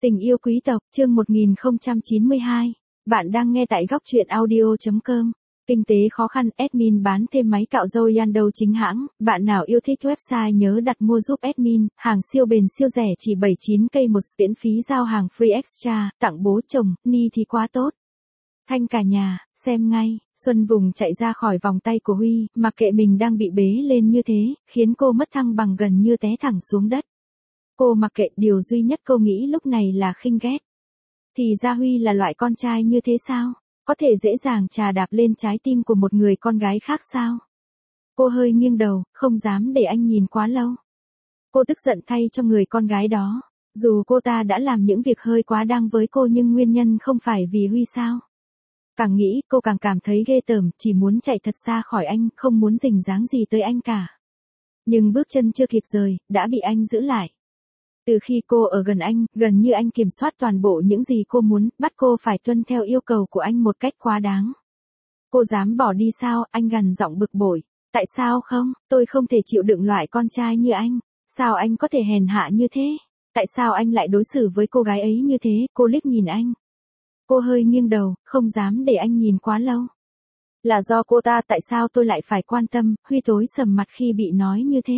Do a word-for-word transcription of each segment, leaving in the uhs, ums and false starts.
Tình yêu quý tộc, chương một nghìn không trăm chín mươi hai. Bạn đang nghe tại góc truyện audio chấm com. Kinh tế khó khăn, admin bán thêm máy cạo râu Yando chính hãng. Bạn nào yêu thích website nhớ đặt mua giúp admin. Hàng siêu bền siêu rẻ chỉ bảy mươi chín k một, miễn phí giao hàng free extra, tặng bố chồng, ni thì quá tốt. Thanh cả nhà, xem ngay. Xuân vùng chạy ra khỏi vòng tay của Huy, mặc kệ mình đang bị bế lên như thế, khiến cô mất thăng bằng gần như té thẳng xuống đất. Cô mặc kệ, điều duy nhất cô nghĩ lúc này là khinh ghét. Thì ra Huy là loại con trai như thế sao? Có thể dễ dàng chà đạp lên trái tim của một người con gái khác sao? Cô hơi nghiêng đầu, không dám để anh nhìn quá lâu. Cô tức giận thay cho người con gái đó. Dù cô ta đã làm những việc hơi quá đáng với cô nhưng nguyên nhân không phải vì Huy sao? Càng nghĩ, cô càng cảm thấy ghê tởm, chỉ muốn chạy thật xa khỏi anh, không muốn rình dáng gì tới anh cả. Nhưng bước chân chưa kịp rời, đã bị anh giữ lại. Từ khi cô ở gần anh, gần như anh kiểm soát toàn bộ những gì cô muốn, bắt cô phải tuân theo yêu cầu của anh một cách quá đáng. Cô dám bỏ đi sao? Anh gằn giọng bực bội. Tại sao không? Tôi không thể chịu đựng loại con trai như anh. Sao anh có thể hèn hạ như thế? Tại sao anh lại đối xử với cô gái ấy như thế? Cô liếc nhìn anh. Cô hơi nghiêng đầu, không dám để anh nhìn quá lâu. Là do cô ta, tại sao tôi lại phải quan tâm? Huy tối sầm mặt khi bị nói như thế.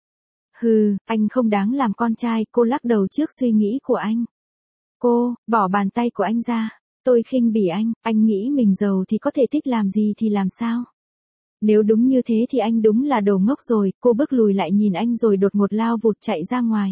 Hừ, anh không đáng làm con trai, cô lắc đầu trước suy nghĩ của anh. Cô, bỏ bàn tay của anh ra. Tôi khinh bỉ anh, anh nghĩ mình giàu thì có thể thích làm gì thì làm sao? Nếu đúng như thế thì anh đúng là đồ ngốc rồi, cô bước lùi lại nhìn anh rồi đột ngột lao vụt chạy ra ngoài.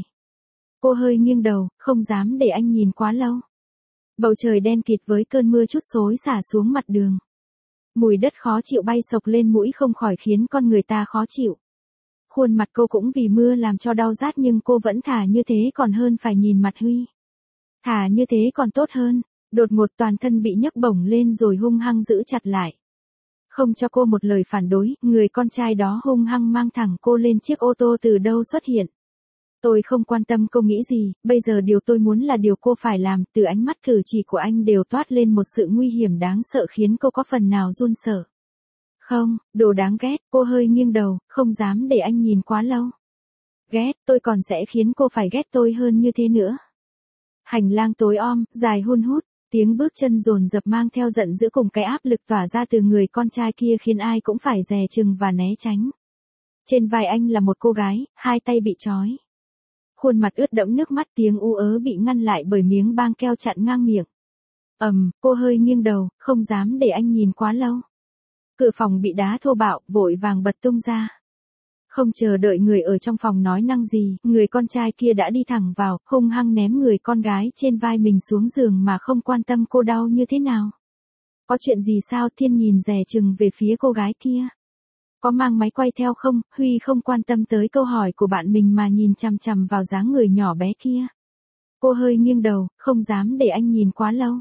Cô hơi nghiêng đầu, không dám để anh nhìn quá lâu. Bầu trời đen kịt với cơn mưa chút xối xả xuống mặt đường. Mùi đất khó chịu bay sộc lên mũi không khỏi khiến con người ta khó chịu. Khuôn mặt cô cũng vì mưa làm cho đau rát nhưng cô vẫn thà như thế còn hơn phải nhìn mặt Huy. Thà như thế còn tốt hơn. Đột ngột toàn thân bị nhấc bổng lên rồi hung hăng giữ chặt lại. Không cho cô một lời phản đối, người con trai đó hung hăng mang thẳng cô lên chiếc ô tô từ đâu xuất hiện. Tôi không quan tâm cô nghĩ gì, bây giờ điều tôi muốn là điều cô phải làm, từ ánh mắt cử chỉ của anh đều toát lên một sự nguy hiểm đáng sợ khiến cô có phần nào run sợ. Không, đồ đáng ghét, cô hơi nghiêng đầu, không dám để anh nhìn quá lâu. Ghét, tôi còn sẽ khiến cô phải ghét tôi hơn như thế nữa. Hành lang tối om, dài hun hút, tiếng bước chân dồn dập mang theo giận dữ cùng cái áp lực tỏa ra từ người con trai kia khiến ai cũng phải dè chừng và né tránh. Trên vai anh là một cô gái, hai tay bị trói. Khuôn mặt ướt đẫm nước mắt, tiếng u ớ bị ngăn lại bởi miếng băng keo chặn ngang miệng. Ầm, um, cô hơi nghiêng đầu, không dám để anh nhìn quá lâu. Cửa phòng bị đá thô bạo, vội vàng bật tung ra. Không chờ đợi người ở trong phòng nói năng gì, người con trai kia đã đi thẳng vào, hung hăng ném người con gái trên vai mình xuống giường mà không quan tâm cô đau như thế nào. Có chuyện gì sao? Thiên nhìn dè chừng về phía cô gái kia. Có mang máy quay theo không? Huy không quan tâm tới câu hỏi của bạn mình mà nhìn chằm chằm vào dáng người nhỏ bé kia. Cô hơi nghiêng đầu, không dám để anh nhìn quá lâu.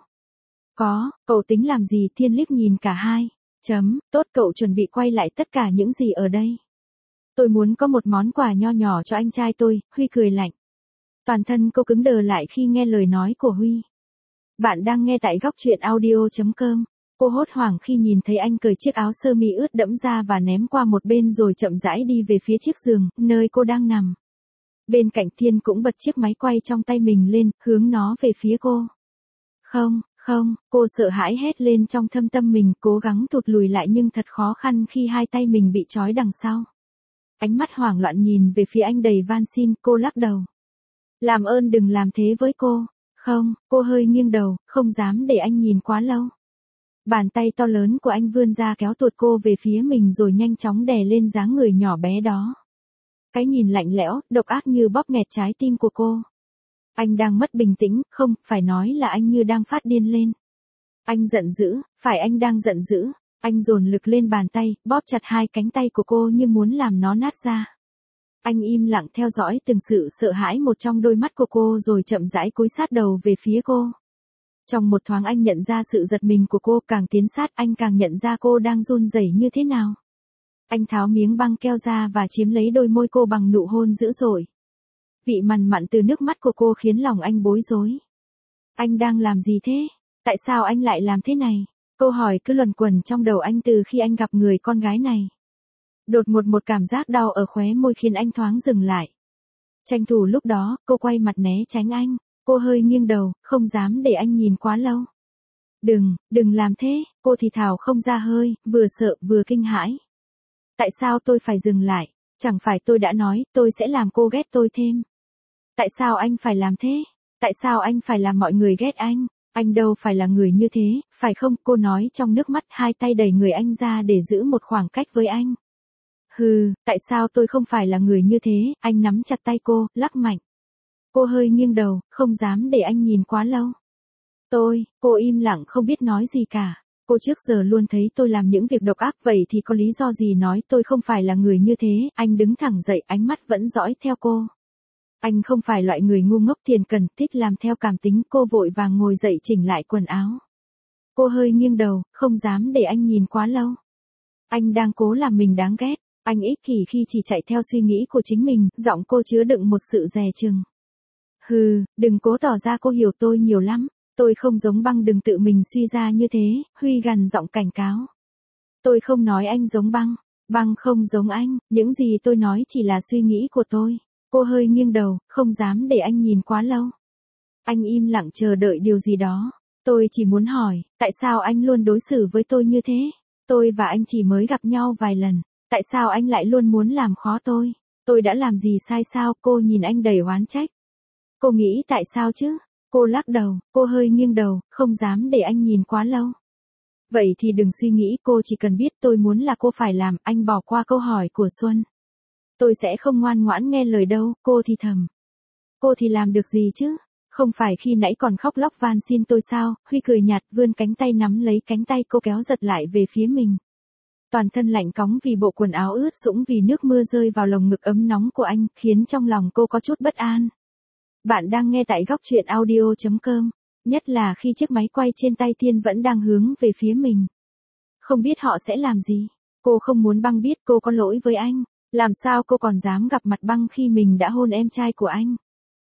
Có, cậu tính làm gì? Thiên liếc nhìn cả hai. Chấm, tốt, cậu chuẩn bị quay lại tất cả những gì ở đây. Tôi muốn có một món quà nho nhỏ cho anh trai tôi, Huy cười lạnh. Toàn thân cô cứng đờ lại khi nghe lời nói của Huy. Bạn đang nghe tại góc truyện audio chấm com. Cô hốt hoảng khi nhìn thấy anh cởi chiếc áo sơ mi ướt đẫm ra và ném qua một bên rồi chậm rãi đi về phía chiếc giường, nơi cô đang nằm. Bên cạnh Thiên cũng bật chiếc máy quay trong tay mình lên, hướng nó về phía cô. Không, không, cô sợ hãi hét lên trong thâm tâm mình, cố gắng tụt lùi lại nhưng thật khó khăn khi hai tay mình bị trói đằng sau. Ánh mắt hoảng loạn nhìn về phía anh đầy van xin, cô lắc đầu. Làm ơn đừng làm thế với cô. Không, cô hơi nghiêng đầu, không dám để anh nhìn quá lâu. Bàn tay to lớn của anh vươn ra kéo tuột cô về phía mình rồi nhanh chóng đè lên dáng người nhỏ bé đó. Cái nhìn lạnh lẽo, độc ác như bóp nghẹt trái tim của cô. Anh đang mất bình tĩnh, không, phải nói là anh như đang phát điên lên. Anh giận dữ, phải anh đang giận dữ. Anh dồn lực lên bàn tay, bóp chặt hai cánh tay của cô như muốn làm nó nát ra. Anh im lặng theo dõi từng sự sợ hãi một trong đôi mắt của cô rồi chậm rãi cúi sát đầu về phía cô. Trong một thoáng anh nhận ra sự giật mình của cô, càng tiến sát anh càng nhận ra cô đang run rẩy như thế nào. Anh tháo miếng băng keo ra và chiếm lấy đôi môi cô bằng nụ hôn dữ dội. Vị mằn mặn từ nước mắt của cô khiến lòng anh bối rối. Anh đang làm gì thế? Tại sao anh lại làm thế này? Câu hỏi cứ luẩn quẩn trong đầu anh từ khi anh gặp người con gái này. Đột ngột một cảm giác đau ở khóe môi khiến anh thoáng dừng lại. Tranh thủ lúc đó, cô quay mặt né tránh anh. Cô hơi nghiêng đầu, không dám để anh nhìn quá lâu. Đừng, đừng làm thế, cô thì thào không ra hơi, vừa sợ vừa kinh hãi. Tại sao tôi phải dừng lại? Chẳng phải tôi đã nói tôi sẽ làm cô ghét tôi thêm. Tại sao anh phải làm thế? Tại sao anh phải làm mọi người ghét anh? Anh đâu phải là người như thế, phải không? Cô nói trong nước mắt, hai tay đẩy người anh ra để giữ một khoảng cách với anh. Hừ, tại sao tôi không phải là người như thế? Anh nắm chặt tay cô, lắc mạnh. Cô hơi nghiêng đầu, không dám để anh nhìn quá lâu. Tôi, cô im lặng không biết nói gì cả. Cô trước giờ luôn thấy tôi làm những việc độc ác, vậy thì có lý do gì nói tôi không phải là người như thế? Anh đứng thẳng dậy, ánh mắt vẫn dõi theo cô. Anh không phải loại người ngu ngốc thiền cần, thích làm theo cảm tính. Cô vội vàng ngồi dậy chỉnh lại quần áo. Cô hơi nghiêng đầu, không dám để anh nhìn quá lâu. Anh đang cố làm mình đáng ghét. Anh ích kỷ khi chỉ chạy theo suy nghĩ của chính mình, giọng cô chứa đựng một sự dè chừng. Hừ, đừng cố tỏ ra cô hiểu tôi nhiều lắm. Tôi không giống Băng, đừng tự mình suy ra như thế, Huy gằn giọng cảnh cáo. Tôi không nói anh giống Băng, Băng không giống anh, những gì tôi nói chỉ là suy nghĩ của tôi. Cô hơi nghiêng đầu, không dám để anh nhìn quá lâu. Anh im lặng chờ đợi điều gì đó. Tôi chỉ muốn hỏi, tại sao anh luôn đối xử với tôi như thế? Tôi và anh chỉ mới gặp nhau vài lần, tại sao anh lại luôn muốn làm khó tôi? Tôi đã làm gì sai sao? Cô nhìn anh đầy oán trách. Cô nghĩ tại sao chứ? Cô lắc đầu, cô hơi nghiêng đầu, không dám để anh nhìn quá lâu. Vậy thì đừng suy nghĩ, cô chỉ cần biết tôi muốn là cô phải làm. Anh bỏ qua câu hỏi của Xuân. Tôi sẽ không ngoan ngoãn nghe lời đâu, cô thì thầm. Cô thì làm được gì chứ? Không phải khi nãy còn khóc lóc van xin tôi sao? Huy cười nhạt, vươn cánh tay nắm lấy cánh tay cô kéo giật lại về phía mình. Toàn thân lạnh cóng vì bộ quần áo ướt sũng vì nước mưa rơi vào lồng ngực ấm nóng của anh, khiến trong lòng cô có chút bất an. Bạn đang nghe tại góc truyện audio chấm com, nhất là khi chiếc máy quay trên tay Thiên vẫn đang hướng về phía mình. Không biết họ sẽ làm gì. Cô không muốn Băng biết cô có lỗi với anh. Làm sao cô còn dám gặp mặt Băng khi mình đã hôn em trai của anh?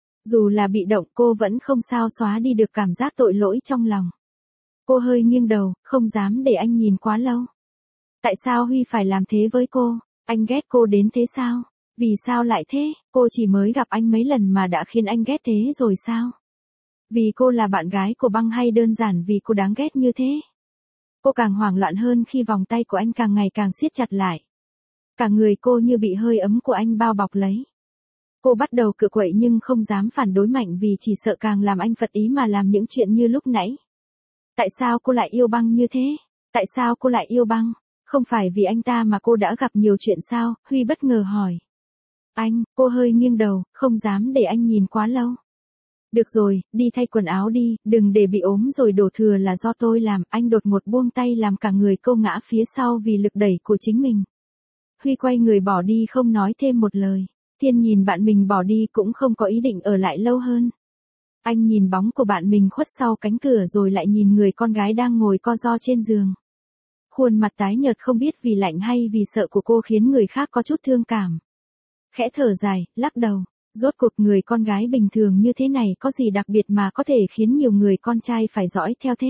Dù là bị động, cô vẫn không sao xóa đi được cảm giác tội lỗi trong lòng. Cô hơi nghiêng đầu, không dám để anh nhìn quá lâu. Tại sao Huy phải làm thế với cô? Anh ghét cô đến thế sao? Vì sao lại thế? Cô chỉ mới gặp anh mấy lần mà đã khiến anh ghét thế rồi sao? Vì cô là bạn gái của Băng hay đơn giản vì cô đáng ghét như thế? Cô càng hoảng loạn hơn khi vòng tay của anh càng ngày càng siết chặt lại. Cả người cô như bị hơi ấm của anh bao bọc lấy. Cô bắt đầu cựa quậy nhưng không dám phản đối mạnh vì chỉ sợ càng làm anh phật ý mà làm những chuyện như lúc nãy. Tại sao cô lại yêu Băng như thế? Tại sao cô lại yêu Băng? Không phải vì anh ta mà cô đã gặp nhiều chuyện sao? Huy bất ngờ hỏi. Anh, cô hơi nghiêng đầu, không dám để anh nhìn quá lâu. Được rồi, đi thay quần áo đi, đừng để bị ốm rồi đổ thừa là do tôi làm. Anh đột ngột buông tay làm cả người cô ngã phía sau vì lực đẩy của chính mình. Huy quay người bỏ đi không nói thêm một lời. Thiên nhìn bạn mình bỏ đi cũng không có ý định ở lại lâu hơn. Anh nhìn bóng của bạn mình khuất sau cánh cửa rồi lại nhìn người con gái đang ngồi co ro trên giường. Khuôn mặt tái nhợt không biết vì lạnh hay vì sợ của cô khiến người khác có chút thương cảm. Khẽ thở dài, lắc đầu. Rốt cuộc người con gái bình thường như thế này có gì đặc biệt mà có thể khiến nhiều người con trai phải dõi theo thế?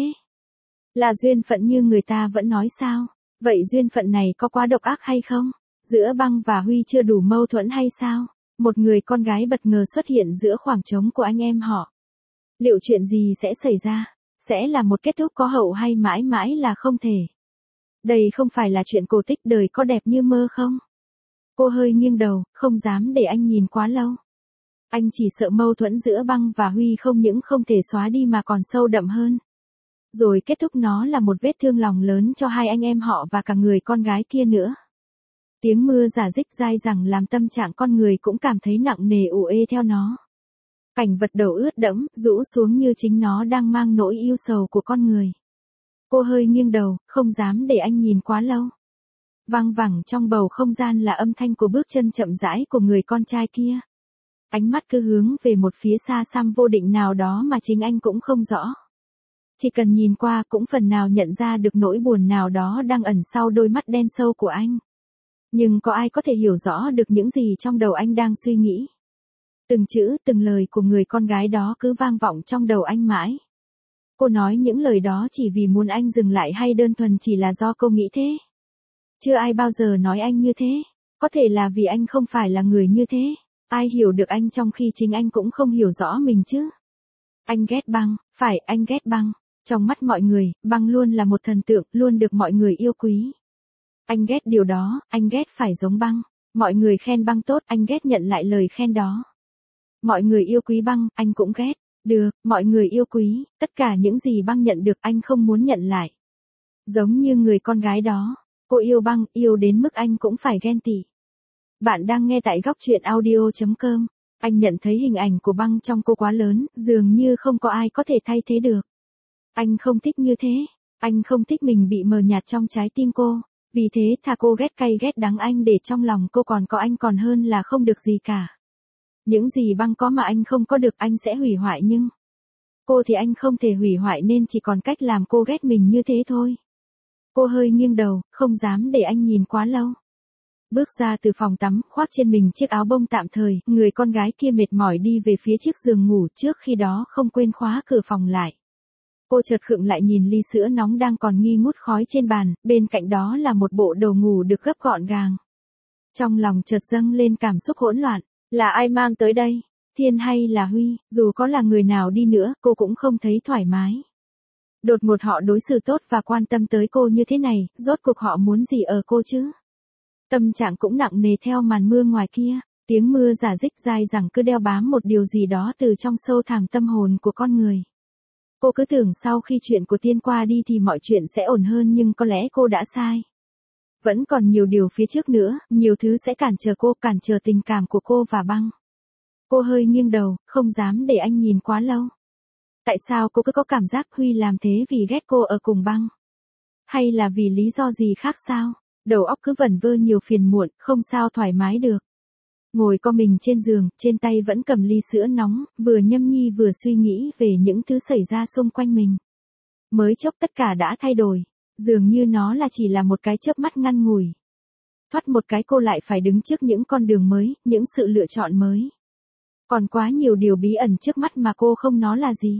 Là duyên phận như người ta vẫn nói sao? Vậy duyên phận này có quá độc ác hay không? Giữa Băng và Huy chưa đủ mâu thuẫn hay sao? Một người con gái bất ngờ xuất hiện giữa khoảng trống của anh em họ. Liệu chuyện gì sẽ xảy ra? Sẽ là một kết thúc có hậu hay mãi mãi là không thể? Đây không phải là chuyện cổ tích đời có đẹp như mơ không? Cô hơi nghiêng đầu, không dám để anh nhìn quá lâu. Anh chỉ sợ mâu thuẫn giữa Băng và Huy không những không thể xóa đi mà còn sâu đậm hơn. Rồi kết thúc nó là một vết thương lòng lớn cho hai anh em họ và cả người con gái kia nữa. Tiếng mưa rả rích dai dẳng làm tâm trạng con người cũng cảm thấy nặng nề ù ê theo nó. Cảnh vật đầu ướt đẫm, rũ xuống như chính nó đang mang nỗi yêu sầu của con người. Cô hơi nghiêng đầu, không dám để anh nhìn quá lâu. Vang vẳng trong bầu không gian là âm thanh của bước chân chậm rãi của người con trai kia. Ánh mắt cứ hướng về một phía xa xăm vô định nào đó mà chính anh cũng không rõ. Chỉ cần nhìn qua cũng phần nào nhận ra được nỗi buồn nào đó đang ẩn sau đôi mắt đen sâu của anh. Nhưng có ai có thể hiểu rõ được những gì trong đầu anh đang suy nghĩ? Từng chữ, từng lời của người con gái đó cứ vang vọng trong đầu anh mãi. Cô nói những lời đó chỉ vì muốn anh dừng lại hay đơn thuần chỉ là do cô nghĩ thế? Chưa ai bao giờ nói anh như thế. Có thể là vì anh không phải là người như thế. Ai hiểu được anh trong khi chính anh cũng không hiểu rõ mình chứ? Anh ghét băng, phải, anh ghét băng. Trong mắt mọi người, băng luôn là một thần tượng, luôn được mọi người yêu quý. Anh ghét điều đó, anh ghét phải giống băng. Mọi người khen băng tốt, anh ghét nhận lại lời khen đó. Mọi người yêu quý băng, anh cũng ghét. Được, mọi người yêu quý, tất cả những gì băng nhận được anh không muốn nhận lại. Giống như người con gái đó, cô yêu băng, yêu đến mức anh cũng phải ghen tị. Bạn đang nghe tại góc truyện audio chấm com. Anh nhận thấy hình ảnh của băng trong cô quá lớn, dường như không có ai có thể thay thế được. Anh không thích như thế, anh không thích mình bị mờ nhạt trong trái tim cô. Vì thế thà cô ghét cay ghét đắng anh để trong lòng cô còn có anh còn hơn là không được gì cả. Những gì băng có mà anh không có được anh sẽ hủy hoại nhưng cô thì anh không thể hủy hoại nên chỉ còn cách làm cô ghét mình như thế thôi. Cô hơi nghiêng đầu, không dám để anh nhìn quá lâu. Bước ra từ phòng tắm, khoác trên mình chiếc áo bông tạm thời, người con gái kia mệt mỏi đi về phía chiếc giường ngủ trước khi đó không quên khóa cửa phòng lại. Cô chợt khựng lại nhìn ly sữa nóng đang còn nghi ngút khói trên bàn, bên cạnh đó là một bộ đồ ngủ được gấp gọn gàng. Trong lòng chợt dâng lên cảm xúc hỗn loạn, là ai mang tới đây? Thiên hay là Huy? Dù có là người nào đi nữa, cô cũng không thấy thoải mái. Đột ngột họ đối xử tốt và quan tâm tới cô như thế này, rốt cuộc họ muốn gì ở cô chứ? Tâm trạng cũng nặng nề theo màn mưa ngoài kia, tiếng mưa rả rích dai dẳng cứ đeo bám một điều gì đó từ trong sâu thẳm tâm hồn của con người. Cô cứ tưởng sau khi chuyện của Tiên qua đi thì mọi chuyện sẽ ổn hơn nhưng có lẽ cô đã sai. Vẫn còn nhiều điều phía trước nữa, nhiều thứ sẽ cản trở cô, cản trở tình cảm của cô và băng. Cô hơi nghiêng đầu, không dám để anh nhìn quá lâu. Tại sao cô cứ có cảm giác Huy làm thế vì ghét cô ở cùng băng? Hay là vì lý do gì khác sao? Đầu óc cứ vẩn vơ nhiều phiền muộn, không sao thoải mái được. Ngồi co mình trên giường, trên tay vẫn cầm ly sữa nóng, vừa nhâm nhi vừa suy nghĩ về những thứ xảy ra xung quanh mình. Mới chốc tất cả đã thay đổi, dường như nó là chỉ là một cái chớp mắt ngắn ngủi. Thoát một cái cô lại phải đứng trước những con đường mới, những sự lựa chọn mới. Còn quá nhiều điều bí ẩn trước mắt mà cô không nó là gì.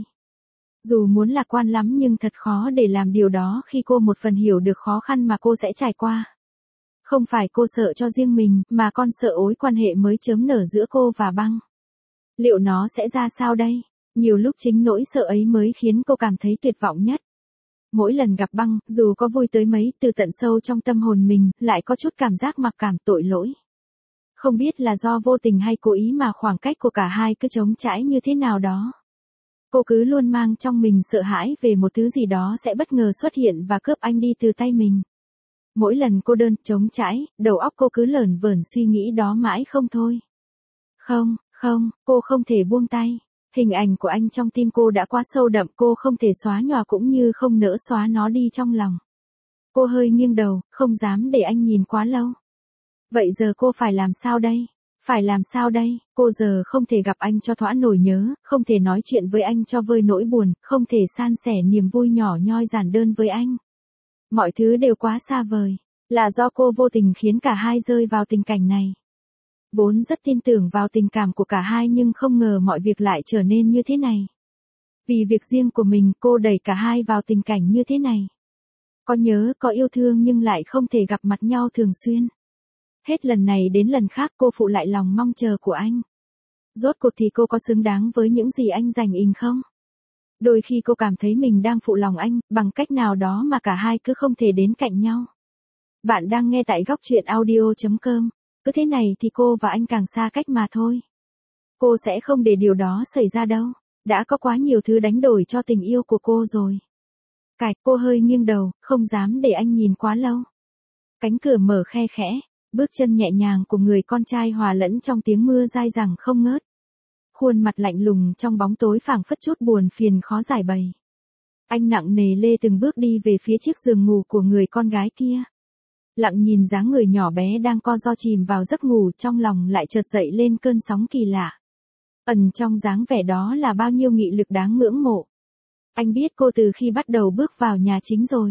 Dù muốn lạc quan lắm nhưng thật khó để làm điều đó khi cô một phần hiểu được khó khăn mà cô sẽ trải qua. Không phải cô sợ cho riêng mình, mà con sợ ối quan hệ mới chớm nở giữa cô và băng. Liệu nó sẽ ra sao đây? Nhiều lúc chính nỗi sợ ấy mới khiến cô cảm thấy tuyệt vọng nhất. Mỗi lần gặp băng, dù có vui tới mấy, từ tận sâu trong tâm hồn mình, lại có chút cảm giác mặc cảm tội lỗi. Không biết là do vô tình hay cố ý mà khoảng cách của cả hai cứ trống trải như thế nào đó. Cô cứ luôn mang trong mình sợ hãi về một thứ gì đó sẽ bất ngờ xuất hiện và cướp anh đi từ tay mình. Mỗi lần cô đơn, trống trải, đầu óc cô cứ lởn vởn suy nghĩ đó mãi không thôi. Không, không, cô không thể buông tay. Hình ảnh của anh trong tim cô đã quá sâu đậm, cô không thể xóa nhòa cũng như không nỡ xóa nó đi trong lòng. Cô hơi nghiêng đầu, không dám để anh nhìn quá lâu. Vậy giờ cô phải làm sao đây? Phải làm sao đây? Cô giờ không thể gặp anh cho thỏa nỗi nhớ, không thể nói chuyện với anh cho vơi nỗi buồn, không thể san sẻ niềm vui nhỏ nhoi giản đơn với anh. Mọi thứ đều quá xa vời, là do cô vô tình khiến cả hai rơi vào tình cảnh này. Vốn rất tin tưởng vào tình cảm của cả hai nhưng không ngờ mọi việc lại trở nên như thế này. Vì việc riêng của mình cô đẩy cả hai vào tình cảnh như thế này. Có nhớ, có yêu thương nhưng lại không thể gặp mặt nhau thường xuyên. Hết lần này đến lần khác cô phụ lại lòng mong chờ của anh. Rốt cuộc thì cô có xứng đáng với những gì anh dành ình không? Đôi khi cô cảm thấy mình đang phụ lòng anh, bằng cách nào đó mà cả hai cứ không thể đến cạnh nhau. Bạn đang nghe tại góc truyện audio chấm com. Cứ thế này thì cô và anh càng xa cách mà thôi. Cô sẽ không để điều đó xảy ra đâu. Đã có quá nhiều thứ đánh đổi cho tình yêu của cô rồi. Cạch, cô hơi nghiêng đầu, không dám để anh nhìn quá lâu. Cánh cửa mở khe khẽ, bước chân nhẹ nhàng của người con trai hòa lẫn trong tiếng mưa dai dẳng không ngớt. Khuôn mặt lạnh lùng trong bóng tối phảng phất chút buồn phiền khó giải bày. Anh nặng nề lê từng bước đi về phía chiếc giường ngủ của người con gái kia. Lặng nhìn dáng người nhỏ bé đang co ro chìm vào giấc ngủ, trong lòng lại chợt dậy lên cơn sóng kỳ lạ. Ẩn trong dáng vẻ đó là bao nhiêu nghị lực đáng ngưỡng mộ. Anh biết cô từ khi bắt đầu bước vào nhà chính rồi.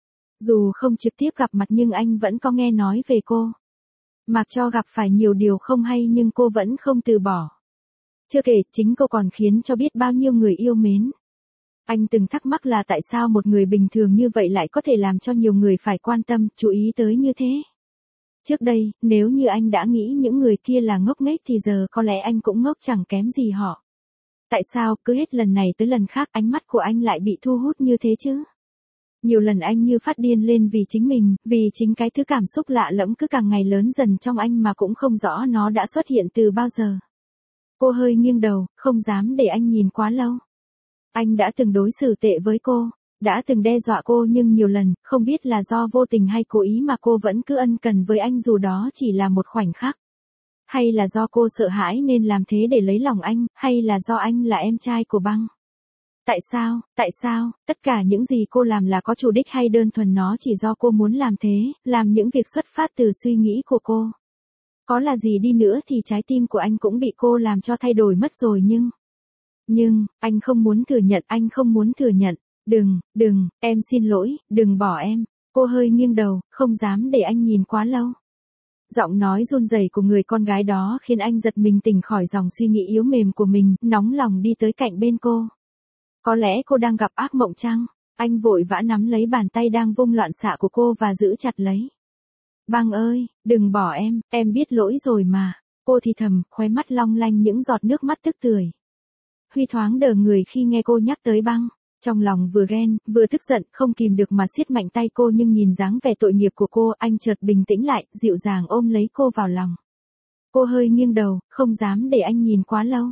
Dù không trực tiếp gặp mặt nhưng anh vẫn có nghe nói về cô. Mặc cho gặp phải nhiều điều không hay nhưng cô vẫn không từ bỏ. Chưa kể, chính cô còn khiến cho biết bao nhiêu người yêu mến. Anh từng thắc mắc là tại sao một người bình thường như vậy lại có thể làm cho nhiều người phải quan tâm, chú ý tới như thế. Trước đây, nếu như anh đã nghĩ những người kia là ngốc nghếch thì giờ có lẽ anh cũng ngốc chẳng kém gì họ. Tại sao cứ hết lần này tới lần khác ánh mắt của anh lại bị thu hút như thế chứ? Nhiều lần anh như phát điên lên vì chính mình, vì chính cái thứ cảm xúc lạ lẫm cứ càng ngày lớn dần trong anh mà cũng không rõ nó đã xuất hiện từ bao giờ. Cô hơi nghiêng đầu, không dám để anh nhìn quá lâu. Anh đã từng đối xử tệ với cô, đã từng đe dọa cô nhưng nhiều lần, không biết là do vô tình hay cố ý mà cô vẫn cứ ân cần với anh dù đó chỉ là một khoảnh khắc. Hay là do cô sợ hãi nên làm thế để lấy lòng anh, hay là do anh là em trai của Băng? Tại sao, tại sao, tất cả những gì cô làm là có chủ đích hay đơn thuần nó chỉ do cô muốn làm thế, làm những việc xuất phát từ suy nghĩ của cô? Có là gì đi nữa thì trái tim của anh cũng bị cô làm cho thay đổi mất rồi nhưng... Nhưng, anh không muốn thừa nhận, anh không muốn thừa nhận. Đừng, đừng, em xin lỗi, đừng bỏ em. Cô hơi nghiêng đầu, không dám để anh nhìn quá lâu. Giọng nói run rẩy của người con gái đó khiến anh giật mình tỉnh khỏi dòng suy nghĩ yếu mềm của mình, nóng lòng đi tới cạnh bên cô. Có lẽ cô đang gặp ác mộng chăng? Anh vội vã nắm lấy bàn tay đang vung loạn xạ của cô và giữ chặt lấy. Băng ơi, đừng bỏ em, em biết lỗi rồi mà. Cô thì thầm, khóe mắt long lanh những giọt nước mắt tức tưởi. Huy thoáng đờ người khi nghe cô nhắc tới Băng. Trong lòng vừa ghen, vừa tức giận, không kìm được mà siết mạnh tay cô nhưng nhìn dáng vẻ tội nghiệp của cô, anh chợt bình tĩnh lại, dịu dàng ôm lấy cô vào lòng. Cô hơi nghiêng đầu, không dám để anh nhìn quá lâu.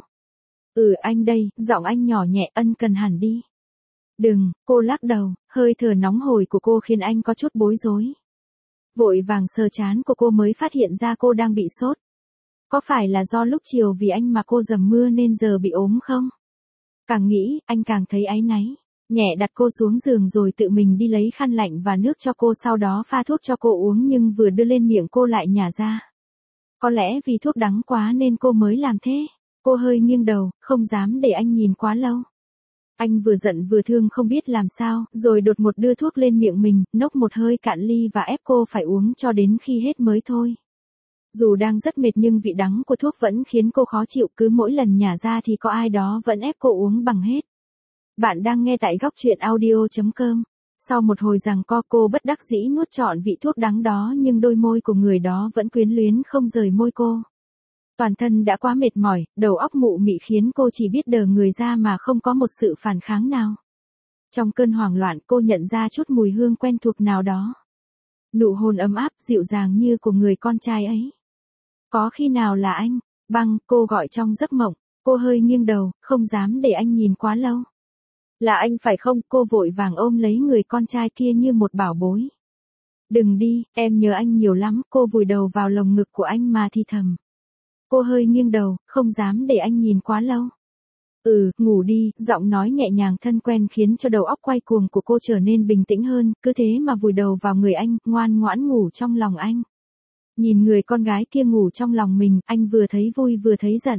Ừ anh đây, giọng anh nhỏ nhẹ ân cần hẳn đi. Đừng, cô lắc đầu, hơi thở nóng hổi của cô khiến anh có chút bối rối. Vội vàng sờ trán của cô mới phát hiện ra cô đang bị sốt. Có phải là do lúc chiều vì anh mà cô dầm mưa nên giờ bị ốm không? Càng nghĩ, anh càng thấy áy náy. Nhẹ đặt cô xuống giường rồi tự mình đi lấy khăn lạnh và nước cho cô, sau đó pha thuốc cho cô uống nhưng vừa đưa lên miệng cô lại nhả ra. Có lẽ vì thuốc đắng quá nên cô mới làm thế. Cô hơi nghiêng đầu, không dám để anh nhìn quá lâu. Anh vừa giận vừa thương không biết làm sao, rồi đột ngột đưa thuốc lên miệng mình, nốc một hơi cạn ly và ép cô phải uống cho đến khi hết mới thôi. Dù đang rất mệt nhưng vị đắng của thuốc vẫn khiến cô khó chịu, cứ mỗi lần nhả ra thì có ai đó vẫn ép cô uống bằng hết. Bạn đang nghe tại góc truyện audio chấm com. Sau một hồi giằng co cô bất đắc dĩ nuốt trọn vị thuốc đắng đó nhưng đôi môi của người đó vẫn quyến luyến không rời môi cô. Toàn thân đã quá mệt mỏi, đầu óc mụ mị khiến cô chỉ biết đờ người ra mà không có một sự phản kháng nào. Trong cơn hoảng loạn cô nhận ra chút mùi hương quen thuộc nào đó. Nụ hôn ấm áp dịu dàng như của người con trai ấy. Có khi nào là anh? Băng, cô gọi trong giấc mộng. Cô hơi nghiêng đầu, không dám để anh nhìn quá lâu. Là anh phải không? Cô vội vàng ôm lấy người con trai kia như một bảo bối. Đừng đi, em nhớ anh nhiều lắm. Cô vùi đầu vào lồng ngực của anh mà thì thầm. Cô hơi nghiêng đầu, không dám để anh nhìn quá lâu. Ừ, ngủ đi, giọng nói nhẹ nhàng thân quen khiến cho đầu óc quay cuồng của cô trở nên bình tĩnh hơn, cứ thế mà vùi đầu vào người anh, ngoan ngoãn ngủ trong lòng anh. Nhìn người con gái kia ngủ trong lòng mình, anh vừa thấy vui vừa thấy giận.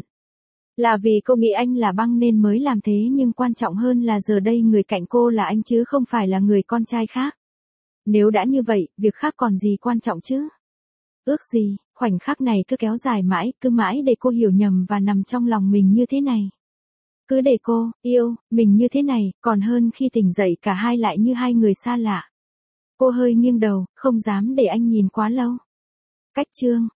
Là vì cô nghĩ anh là Băng nên mới làm thế nhưng quan trọng hơn là giờ đây người cạnh cô là anh chứ không phải là người con trai khác. Nếu đã như vậy, việc khác còn gì quan trọng chứ? Ước gì, khoảnh khắc này cứ kéo dài mãi, cứ mãi để cô hiểu nhầm và nằm trong lòng mình như thế này. Cứ để cô, yêu, mình như thế này, còn hơn khi tỉnh dậy cả hai lại như hai người xa lạ. Cô hơi nghiêng đầu, không dám để anh nhìn quá lâu. Cách chương